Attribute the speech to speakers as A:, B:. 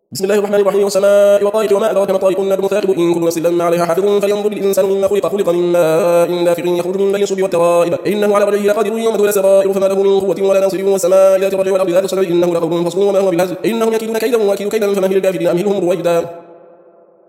A: بسم الله الرحمن الرحيم. والسماء والطارق وما أدراك ما الطارق النجم الثاقب إن كل نفس لما عليها حافظ فلينظر الإنسان مما خلق من ماء دافق يخرج من بين الصلب والترائب إنه على رجعه لقادر يوم تبلى السرائر فما له من قوة ولا ناصر والسماء ذات الرجع والأرض ذات الصدع إنه لقول فصل وما هو بالهزل إنهم يكيدون كيدا وأكيد كيدا فمهل الكافرين أمهلهم رويدا.